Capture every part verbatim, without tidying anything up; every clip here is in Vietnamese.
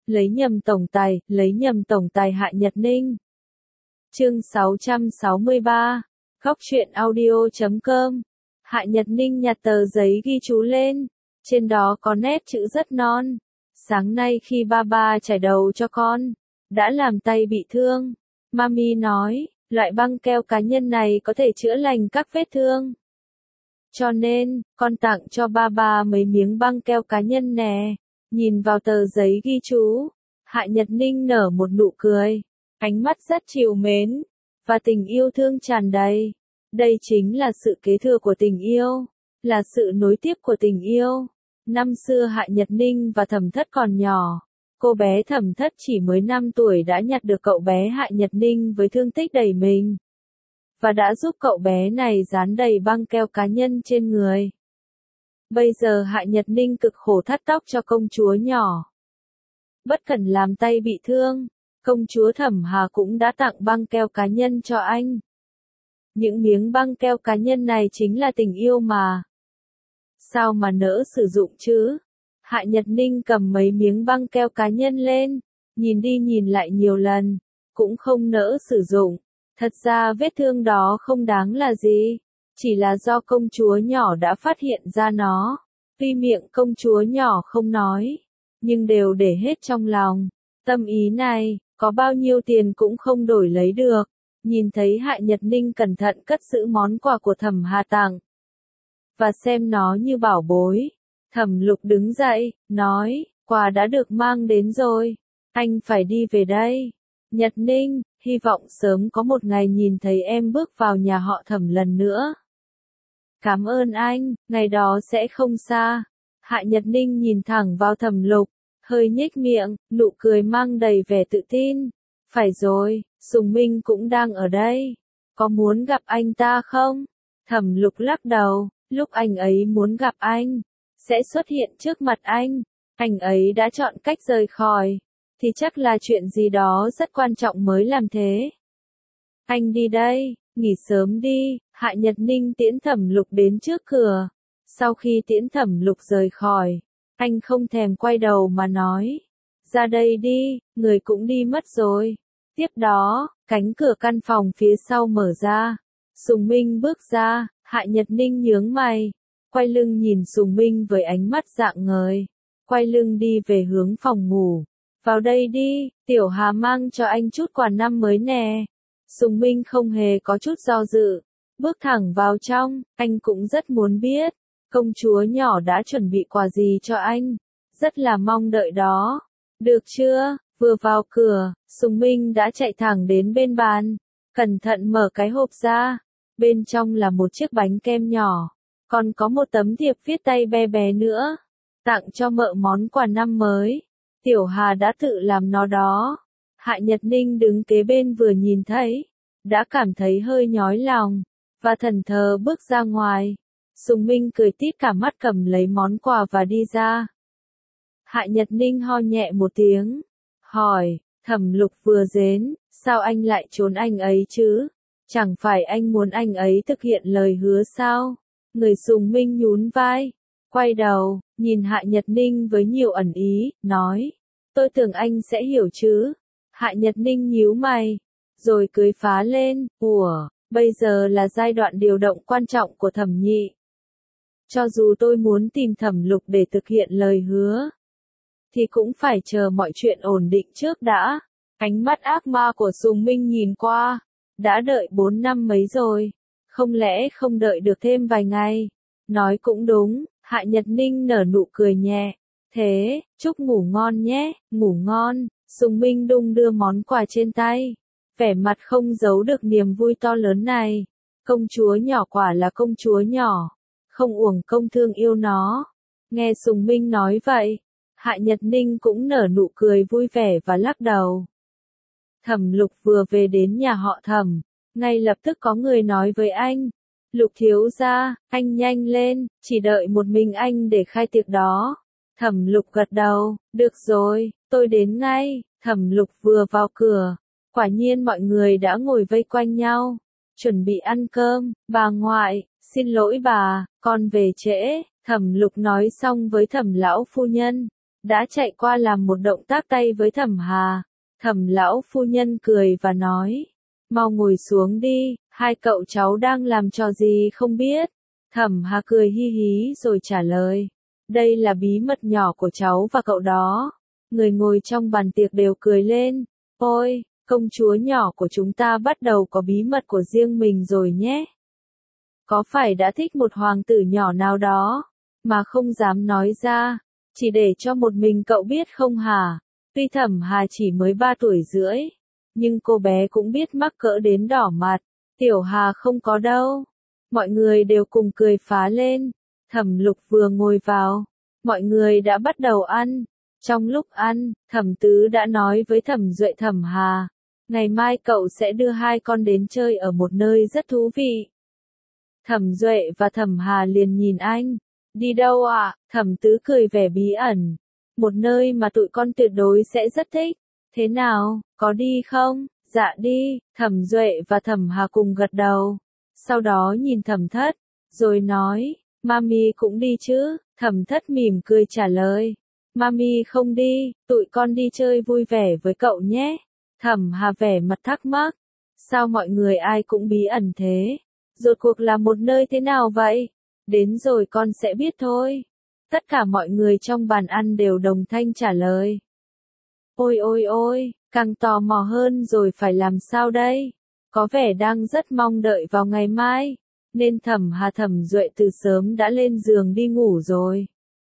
lấy nhầm tổng tài, lấy nhầm tổng tài Hạ Nhật Ninh. Chương sáu trăm sáu mươi ba, Góc truyện audio chấm com. Hạ Nhật Ninh nhặt tờ giấy ghi chú lên, trên đó có nét chữ rất non. Sáng nay khi ba ba chải đầu cho con, đã làm tay bị thương. Mami nói, loại băng keo cá nhân này có thể chữa lành các vết thương. Cho nên, con tặng cho ba ba mấy miếng băng keo cá nhân nè. Nhìn vào tờ giấy ghi chú, Hạ Nhật Ninh nở một nụ cười, ánh mắt rất trìu mến, và tình yêu thương tràn đầy. Đây chính là sự kế thừa của tình yêu, là sự nối tiếp của tình yêu. Năm xưa Hạ Nhật Ninh và Thẩm Thất còn nhỏ, cô bé Thẩm Thất chỉ mới năm tuổi đã nhặt được cậu bé Hạ Nhật Ninh với thương tích đầy mình, và đã giúp cậu bé này dán đầy băng keo cá nhân trên người. Bây giờ Hạ Nhật Ninh cực khổ thắt tóc cho công chúa nhỏ. Bất cần làm tay bị thương, công chúa Thẩm Hà cũng đã tặng băng keo cá nhân cho anh. Những miếng băng keo cá nhân này chính là tình yêu mà. Sao mà nỡ sử dụng chứ? Hạ Nhật Ninh cầm mấy miếng băng keo cá nhân lên, nhìn đi nhìn lại nhiều lần, cũng không nỡ sử dụng. Thật ra vết thương đó không đáng là gì, chỉ là do công chúa nhỏ đã phát hiện ra nó. Tuy miệng công chúa nhỏ không nói, nhưng đều để hết trong lòng. Tâm ý này, có bao nhiêu tiền cũng không đổi lấy được. Nhìn thấy Hạ Nhật Ninh cẩn thận cất giữ món quà của Thẩm Hà tặng, và xem nó như bảo bối, Thẩm Lục đứng dậy, nói, quà đã được mang đến rồi, anh phải đi về đây. Nhật Ninh, hy vọng sớm có một ngày nhìn thấy em bước vào nhà họ Thẩm lần nữa. Cảm ơn anh, ngày đó sẽ không xa. Hạ Nhật Ninh nhìn thẳng vào Thẩm Lục, hơi nhếch miệng, nụ cười mang đầy vẻ tự tin. Phải rồi, Sùng Minh cũng đang ở đây. Có muốn gặp anh ta không? Thẩm Lục lắc đầu, lúc anh ấy muốn gặp anh, sẽ xuất hiện trước mặt anh. Anh ấy đã chọn cách rời khỏi, thì chắc là chuyện gì đó rất quan trọng mới làm thế. Anh đi đây, nghỉ sớm đi. Hạ Nhật Ninh tiễn Thẩm Lục đến trước cửa. Sau khi tiễn Thẩm Lục rời khỏi, anh không thèm quay đầu mà nói, ra đây đi, người cũng đi mất rồi. Tiếp đó, cánh cửa căn phòng phía sau mở ra. Sùng Minh bước ra, Hạ Nhật Ninh nhướng mày, quay lưng nhìn Sùng Minh với ánh mắt rạng ngời, quay lưng đi về hướng phòng ngủ. Vào đây đi, Tiểu Hà mang cho anh chút quà năm mới nè. Sùng Minh không hề có chút do dự, bước thẳng vào trong. Anh cũng rất muốn biết, công chúa nhỏ đã chuẩn bị quà gì cho anh, rất là mong đợi đó. Được chưa? Vừa vào cửa, Sùng Minh đã chạy thẳng đến bên bàn, cẩn thận mở cái hộp ra. Bên trong là một chiếc bánh kem nhỏ, còn có một tấm thiệp viết tay bé bé nữa, tặng cho mợ món quà năm mới. Tiểu Hà đã tự làm nó đó. Hạ Nhật Ninh đứng kế bên vừa nhìn thấy, đã cảm thấy hơi nhói lòng, và thẫn thờ bước ra ngoài. Sùng Minh cười tít cả mắt cầm lấy món quà và đi ra. Hạ Nhật Ninh ho nhẹ một tiếng, hỏi, Thẩm Lục vừa đến, sao anh lại trốn anh ấy chứ? Chẳng phải anh muốn anh ấy thực hiện lời hứa sao? Người Sùng Minh nhún vai, quay đầu, nhìn Hạ Nhật Ninh với nhiều ẩn ý, nói, tôi tưởng anh sẽ hiểu chứ. Hạ Nhật Ninh nhíu mày, rồi cười phá lên, ủa, bây giờ là giai đoạn điều động quan trọng của Thẩm nhị. Cho dù tôi muốn tìm Thẩm Lục để thực hiện lời hứa, thì cũng phải chờ mọi chuyện ổn định trước đã. Ánh mắt ác ma của Sùng Minh nhìn qua, đã đợi bốn năm mấy rồi, không lẽ không đợi được thêm vài ngày? Nói cũng đúng. Hạ Nhật Ninh nở nụ cười nhẹ, thế, chúc ngủ ngon nhé, ngủ ngon. Sùng Minh đung đưa món quà trên tay, vẻ mặt không giấu được niềm vui to lớn này. Công chúa nhỏ quả là công chúa nhỏ, không uổng công thương yêu nó. Nghe Sùng Minh nói vậy, Hạ Nhật Ninh cũng nở nụ cười vui vẻ và lắc đầu. Thẩm Lục vừa về đến nhà họ Thẩm, ngay lập tức có người nói với anh, Lục thiếu gia, anh nhanh lên, chỉ đợi một mình anh để khai tiệc đó. Thẩm Lục gật đầu, được rồi, tôi đến ngay. Thẩm Lục vừa vào cửa, quả nhiên mọi người đã ngồi vây quanh nhau, chuẩn bị ăn cơm. Bà ngoại, xin lỗi bà, con về trễ. Thẩm Lục nói xong với Thẩm lão phu nhân, đã chạy qua làm một động tác tay với Thẩm Hà. Thẩm lão phu nhân cười và nói, mau ngồi xuống đi, hai cậu cháu đang làm trò gì không biết. Thẩm Hà cười hi hí rồi trả lời, đây là bí mật nhỏ của cháu và cậu đó. Người ngồi trong bàn tiệc đều cười lên, ôi, công chúa nhỏ của chúng ta bắt đầu có bí mật của riêng mình rồi nhé. Có phải đã thích một hoàng tử nhỏ nào đó, mà không dám nói ra, chỉ để cho một mình cậu biết không hả? Tuy Thẩm Hà chỉ mới ba tuổi rưỡi, nhưng cô bé cũng biết mắc cỡ đến đỏ mặt. Tiểu Hà không có đâu. Mọi người đều cùng cười phá lên. Thẩm Lục vừa ngồi vào, mọi người đã bắt đầu ăn. Trong lúc ăn, Thẩm Tứ đã nói với Thẩm Duệ Thẩm Hà, ngày mai cậu sẽ đưa hai con đến chơi ở một nơi rất thú vị. Thẩm Duệ và Thẩm Hà liền nhìn anh, đi đâu ạ? À? Thẩm Tứ cười vẻ bí ẩn, một nơi mà tụi con tuyệt đối sẽ rất thích. Thế nào, có đi không? Dạ đi. Thẩm Duệ và Thẩm Hà cùng gật đầu. Sau đó nhìn Thẩm Thất, rồi nói, Mami cũng đi chứ? Thẩm Thất mỉm cười trả lời, Mami không đi, tụi con đi chơi vui vẻ với cậu nhé. Thẩm Hà vẻ mặt thắc mắc, sao mọi người ai cũng bí ẩn thế? Rốt cuộc là một nơi thế nào vậy? Đến rồi con sẽ biết thôi. Tất cả mọi người trong bàn ăn đều đồng thanh trả lời. Ôi ôi ôi, càng tò mò hơn rồi phải làm sao đây? Có vẻ đang rất mong đợi vào ngày mai, nên Thẩm Hà Thẩm Duệ từ sớm đã lên giường đi ngủ rồi.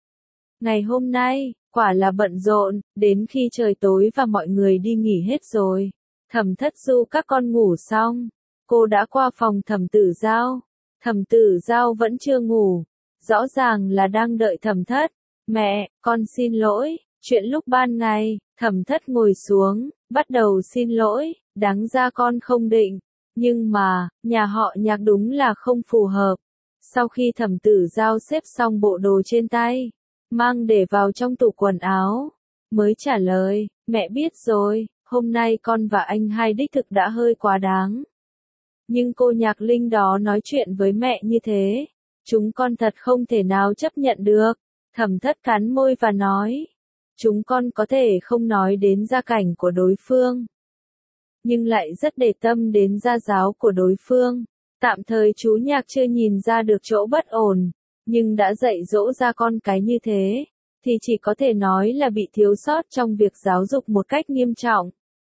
Ngày hôm nay, quả là bận rộn, đến khi trời tối và mọi người đi nghỉ hết rồi. Thẩm Thất du các con ngủ xong, cô đã qua phòng Thẩm Tử Giao. Thẩm Tử Giao vẫn chưa ngủ, rõ ràng là đang đợi Thẩm Thất. Mẹ, con xin lỗi, chuyện lúc ban ngày. Thẩm Thất ngồi xuống, bắt đầu xin lỗi, đáng ra con không định, nhưng mà, nhà họ Nhạc đúng là không phù hợp. Sau khi Thẩm Tử Giao xếp xong bộ đồ trên tay, mang để vào trong tủ quần áo, mới trả lời, mẹ biết rồi, hôm nay con và anh hai đích thực đã hơi quá đáng. Nhưng cô Nhạc Linh đó nói chuyện với mẹ như thế, chúng con thật không thể nào chấp nhận được. Thẩm Thất cắn môi và nói, chúng con có thể không nói đến gia cảnh của đối phương, nhưng lại rất để tâm đến gia giáo của đối phương. Tạm thời chú Nhạc chưa nhìn ra được chỗ bất ổn, nhưng đã dạy dỗ ra con cái như thế, thì chỉ có thể nói là bị thiếu sót trong việc giáo dục một cách nghiêm trọng.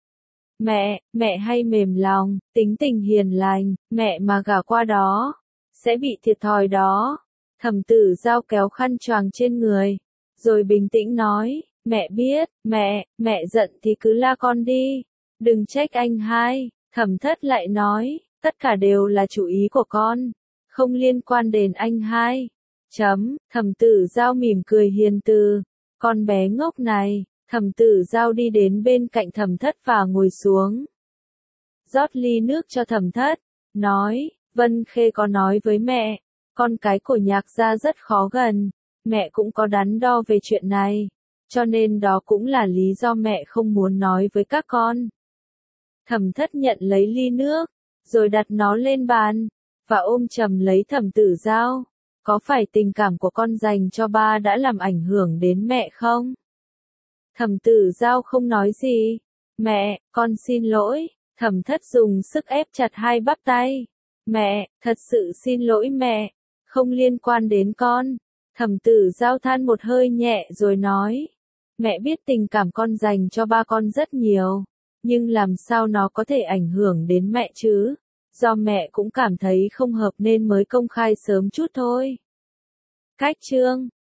Mẹ, mẹ hay mềm lòng, tính tình hiền lành, mẹ mà gả qua đó, sẽ bị thiệt thòi đó. Thẩm Tử Giao kéo khăn choàng trên người, rồi bình tĩnh nói, mẹ biết, mẹ, mẹ giận thì cứ la con đi, đừng trách anh hai. Thẩm Thất lại nói, tất cả đều là chủ ý của con, không liên quan đến anh hai. Chấm, Thẩm Tử Giao mỉm cười hiền từ, con bé ngốc này. Thẩm Tử Giao đi đến bên cạnh Thẩm Thất và ngồi xuống, rót ly nước cho Thẩm Thất, nói, Vân Khê có nói với mẹ, con cái của Nhạc gia rất khó gần, mẹ cũng có đắn đo về chuyện này, cho nên đó cũng là lý do mẹ không muốn nói với các con. Thẩm Thất nhận lấy ly nước, rồi đặt nó lên bàn, và ôm chầm lấy Thẩm Tử Giao. Có phải tình cảm của con dành cho ba đã làm ảnh hưởng đến mẹ không? Thẩm Tử Giao không nói gì. Mẹ, con xin lỗi. Thẩm Thất dùng sức ép chặt hai bắp tay. Mẹ, thật sự xin lỗi mẹ, không liên quan đến con. Thẩm Tử Giao than một hơi nhẹ rồi nói, mẹ biết tình cảm con dành cho ba con rất nhiều, nhưng làm sao nó có thể ảnh hưởng đến mẹ chứ? Do mẹ cũng cảm thấy không hợp nên mới công khai sớm chút thôi. Cách chương